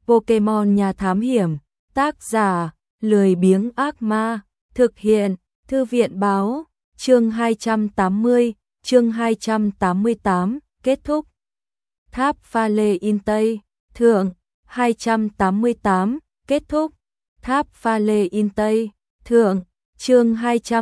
Pokemon Nhà Thám Hiểm, tác giả, lười biếng ác ma, thực hiện, Thư viện báo, chương 280, chương 288, kết thúc. Tháp pha lê in Tây, thượng, 288, kết thúc. Tháp pha lê in Tây, thượng, chương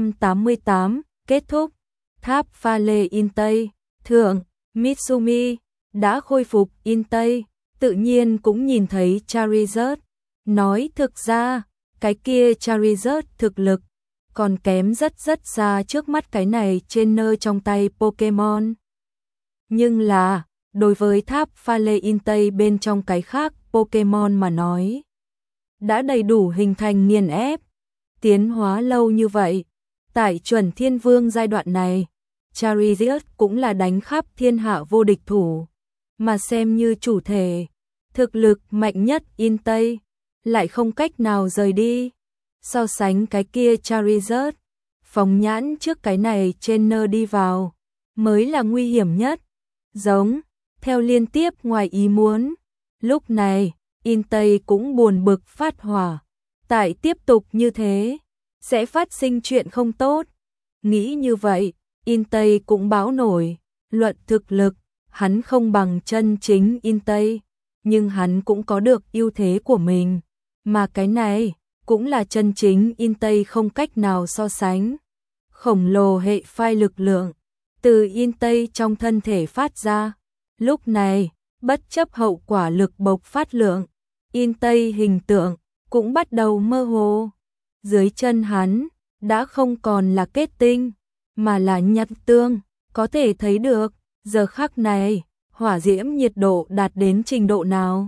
288, kết thúc. Tháp pha lê in Tây, thượng, Mitsumi đã khôi phục in Tây, tự nhiên cũng nhìn thấy Charizard. Nói thực ra, cái kia Charizard thực lực còn kém rất xa trước mắt cái này trên nơi trong tay Pokemon. Nhưng là, đối với tháp pha lê in Tây bên trong cái khác Pokemon mà nói, đã đầy đủ hình thành nghiền ép, tiến hóa lâu như vậy. Tại chuẩn thiên vương giai đoạn này, Charizard cũng là đánh khắp thiên hạ vô địch thủ, mà xem như chủ thể, thực lực mạnh nhất in Tây, lại không cách nào rời đi. So sánh cái kia Charizard, phóng nhãn trước cái này trên nơ đi vào, mới là nguy hiểm nhất. Giống, theo liên tiếp ngoài ý muốn, lúc này, in Tây cũng buồn bực phát hỏa. Tại tiếp tục như thế, sẽ phát sinh chuyện không tốt. Nghĩ như vậy, in Tây cũng báo nổi, luận thực lực, hắn không bằng chân chính in Tây, nhưng hắn cũng có được ưu thế của mình, mà cái này cũng là chân chính in Tây không cách nào so sánh. Khổng lồ hệ phai lực lượng từ in Tây trong thân thể phát ra, lúc này, bất chấp hậu quả lực bộc phát lượng, in Tây hình tượng cũng bắt đầu mơ hồ. Dưới chân hắn đã không còn là kết tinh, mà là nhật tương, có thể thấy được, giờ khắc này, hỏa diễm nhiệt độ đạt đến trình độ nào.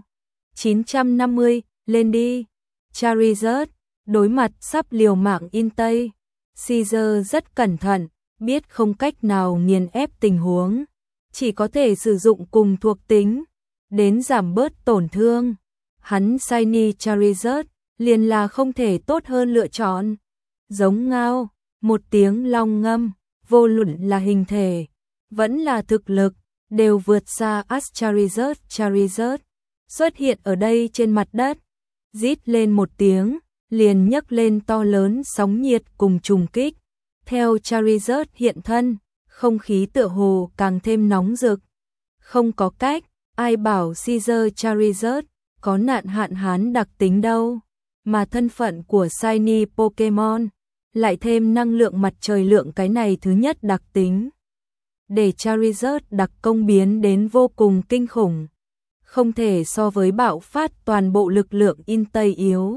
950, lên đi. Charizard, đối mặt sắp liều mạng in Tây, Caesar rất cẩn thận, biết không cách nào nghiền ép tình huống, chỉ có thể sử dụng cùng thuộc tính, đến giảm bớt tổn thương. Hắn Shiny Charizard, liền là không thể tốt hơn lựa chọn. Giống ngao, một tiếng long ngâm, vô luận là hình thể, vẫn là thực lực, đều vượt xa Charizard. Charizard xuất hiện ở đây trên mặt đất, rít lên một tiếng, liền nhấc lên to lớn sóng nhiệt cùng trùng kích. Theo Charizard hiện thân, không khí tựa hồ càng thêm nóng rực. Không có cách, ai bảo Caesar Charizard có nạn hạn hán đặc tính đâu, mà thân phận của Shiny Pokemon lại thêm năng lượng mặt trời lượng cái này thứ nhất đặc tính, để Charizard đặc công biến đến vô cùng kinh khủng, không thể so với bạo phát toàn bộ lực lượng in Tây yếu.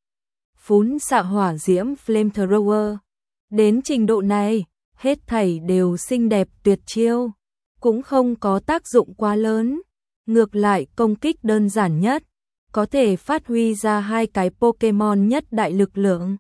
Phún xạ hỏa diễm Flamethrower, đến trình độ này, hết thảy đều xinh đẹp tuyệt chiêu, cũng không có tác dụng quá lớn, ngược lại công kích đơn giản nhất, có thể phát huy ra hai cái Pokemon nhất đại lực lượng.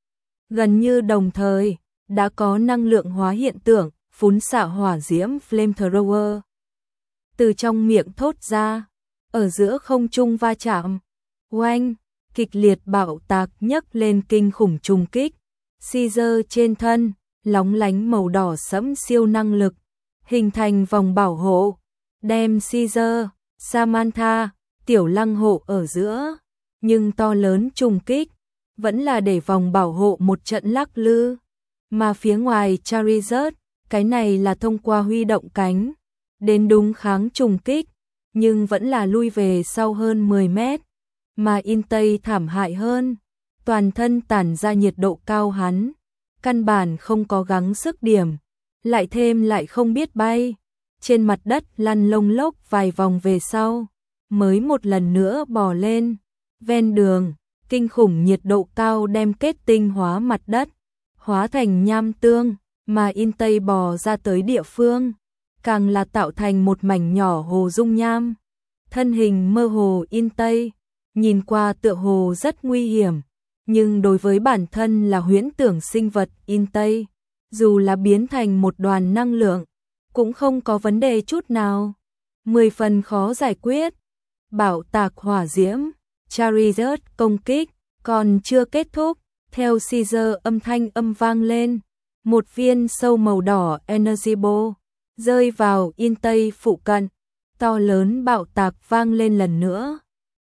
Gần như đồng thời, đã có năng lượng hóa hiện tượng, phún xạ hỏa diễm Flamethrower từ trong miệng thốt ra, ở giữa không trung va chạm, oanh, kịch liệt bạo tạc nhấc lên kinh khủng trùng kích. Caesar trên thân, lóng lánh màu đỏ sẫm siêu năng lực, hình thành vòng bảo hộ, đem Caesar, Samantha, tiểu lăng hộ ở giữa, nhưng to lớn trùng kích, vẫn là để vòng bảo hộ một trận lắc lư, mà phía ngoài Charizard, cái này là thông qua huy động cánh, đến đúng kháng trùng kích, nhưng vẫn là lui về sau hơn 10 mét, mà in Tây thảm hại hơn, toàn thân tản ra nhiệt độ cao hắn, căn bản không có gắng sức điểm, lại thêm lại không biết bay, trên mặt đất lăn lông lốc vài vòng về sau, mới một lần nữa bò lên, ven đường, kinh khủng nhiệt độ cao đem kết tinh hóa mặt đất, hóa thành nham tương, mà in Tây bò ra tới địa phương, càng là tạo thành một mảnh nhỏ hồ dung nham. Thân hình mơ hồ in Tây, nhìn qua tựa hồ rất nguy hiểm, nhưng đối với bản thân là huyễn tưởng sinh vật in Tây, dù là biến thành một đoàn năng lượng, cũng không có vấn đề chút nào. 10 phần khó giải quyết. Bảo tạc hỏa diễm, Charizard công kích, còn chưa kết thúc, theo Caesar âm thanh âm vang lên, một viên sâu màu đỏ Energy Ball rơi vào in Tây phụ cận, to lớn bạo tạc vang lên lần nữa,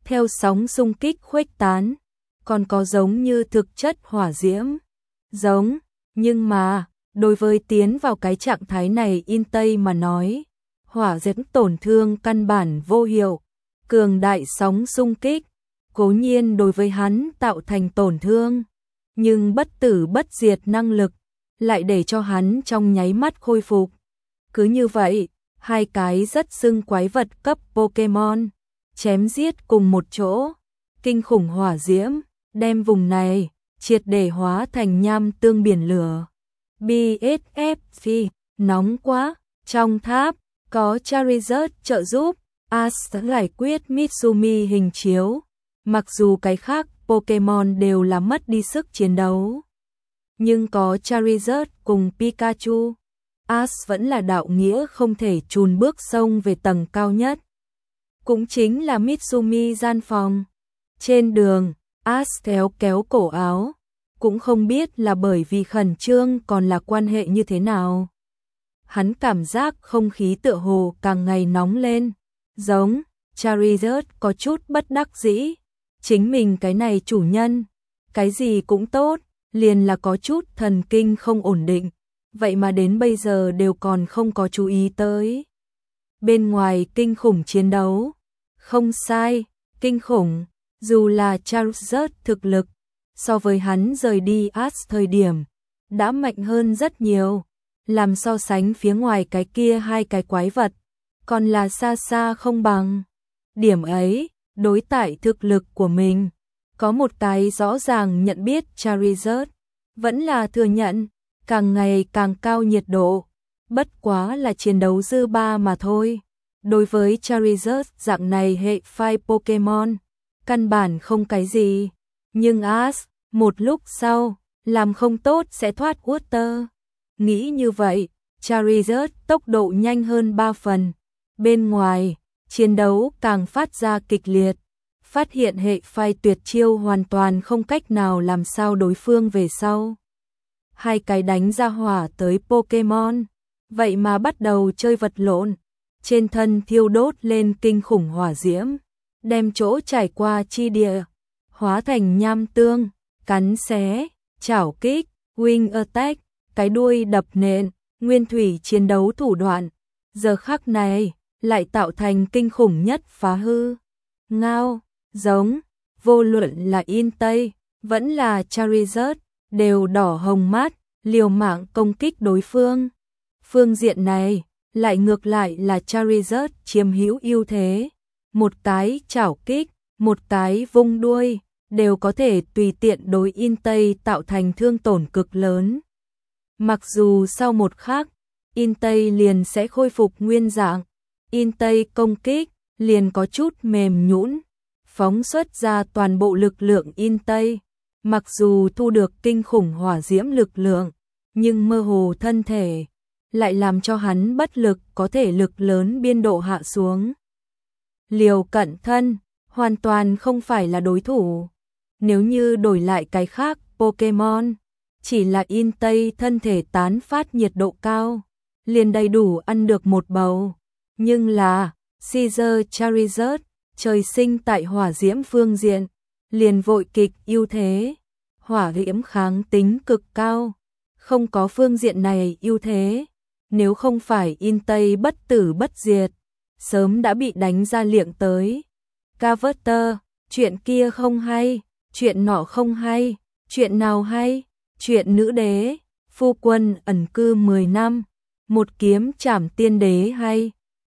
theo sóng xung kích khuếch tán, còn có giống như thực chất hỏa diễm. Giống, nhưng mà, đối với tiến vào cái trạng thái này In Tây mà nói, hỏa diễm tổn thương căn bản vô hiệu, cường đại sóng xung kích, cố nhiên đối với hắn tạo thành tổn thương, nhưng bất tử bất diệt năng lực, lại để cho hắn trong nháy mắt khôi phục. Cứ như vậy, hai cái rất xưng quái vật cấp Pokemon, chém giết cùng một chỗ, kinh khủng hỏa diễm, đem vùng này, triệt để hóa thành nham tương biển lửa. BSFC, nóng quá, trong tháp, có Charizard trợ giúp, Ash giải quyết Mitsumi hình chiếu, mặc dù cái khác Pokemon đều là mất đi sức chiến đấu. Nhưng có Charizard cùng Pikachu, Ash vẫn là đạo nghĩa không thể chùn bước sông về tầng cao nhất. Cũng chính là Mitsumi gian phòng. Trên đường, Ash kéo kéo cổ áo, cũng không biết là bởi vì khẩn trương còn là quan hệ như thế nào. Hắn cảm giác không khí tựa hồ càng ngày nóng lên, giống, Charizard có chút bất đắc dĩ. Chính mình cái này chủ nhân, cái gì cũng tốt, liền là có chút thần kinh không ổn định, vậy mà đến bây giờ đều còn không có chú ý tới. Bên ngoài kinh khủng chiến đấu, không sai, kinh khủng, dù là Charizard thực lực, so với hắn rời đi Ash thời điểm, đã mạnh hơn rất nhiều, làm so sánh phía ngoài cái kia hai cái quái vật, còn là xa xa không bằng. Điểm ấy, đối tại thực lực của mình, có một cái rõ ràng nhận biết Charizard, vẫn là thừa nhận, càng ngày càng cao nhiệt độ, bất quá là chiến đấu dư ba mà thôi. Đối với Charizard dạng này hệ phai Pokemon, căn bản không cái gì, nhưng Ash, một lúc sau, làm không tốt sẽ thoát Water. Nghĩ như vậy, Charizard tốc độ nhanh hơn 3 phần, bên ngoài, chiến đấu càng phát ra kịch liệt, phát hiện hệ phai tuyệt chiêu hoàn toàn không cách nào làm sao đối phương về sau. Hai cái đánh ra hỏa tới Pokemon, vậy mà bắt đầu chơi vật lộn, trên thân thiêu đốt lên kinh khủng hỏa diễm, đem chỗ trải qua chi địa, hóa thành nham tương, cắn xé, chảo kích, wing attack, cái đuôi đập nện, nguyên thủy chiến đấu thủ đoạn, giờ khắc này, lại tạo thành kinh khủng nhất phá hư. Ngao, giống, vô luận là In Tây, vẫn là Charizard, đều đỏ hồng mắt, liều mạng công kích đối phương. Phương diện này, lại ngược lại là Charizard chiếm hữu ưu thế. Một cái chảo kích, một cái vung đuôi, đều có thể tùy tiện đối In Tây tạo thành thương tổn cực lớn. Mặc dù sau một khắc, In Tây liền sẽ khôi phục nguyên dạng, In Tây công kích liền có chút mềm nhũn, phóng xuất ra toàn bộ lực lượng In Tây. Mặc dù thu được kinh khủng hỏa diễm lực lượng, nhưng mơ hồ thân thể lại làm cho hắn bất lực, có thể lực lớn biên độ hạ xuống. Liều cận thân, hoàn toàn không phải là đối thủ. Nếu như đổi lại cái khác Pokemon, chỉ là In Tây thân thể tán phát nhiệt độ cao, liền đầy đủ ăn được một bầu. Nhưng là Caesar Charizard, trời sinh tại hỏa diễm phương diện, liền vội kịch ưu thế, hỏa diễm kháng tính cực cao, không có phương diện này ưu thế, nếu không phải In Tây bất tử bất diệt, sớm đã bị đánh ra liệng tới. Carter, chuyện kia không hay, chuyện nọ không hay, chuyện nào hay, chuyện nữ đế, phu quân ẩn cư 10 năm, một kiếm trảm tiên đế hay.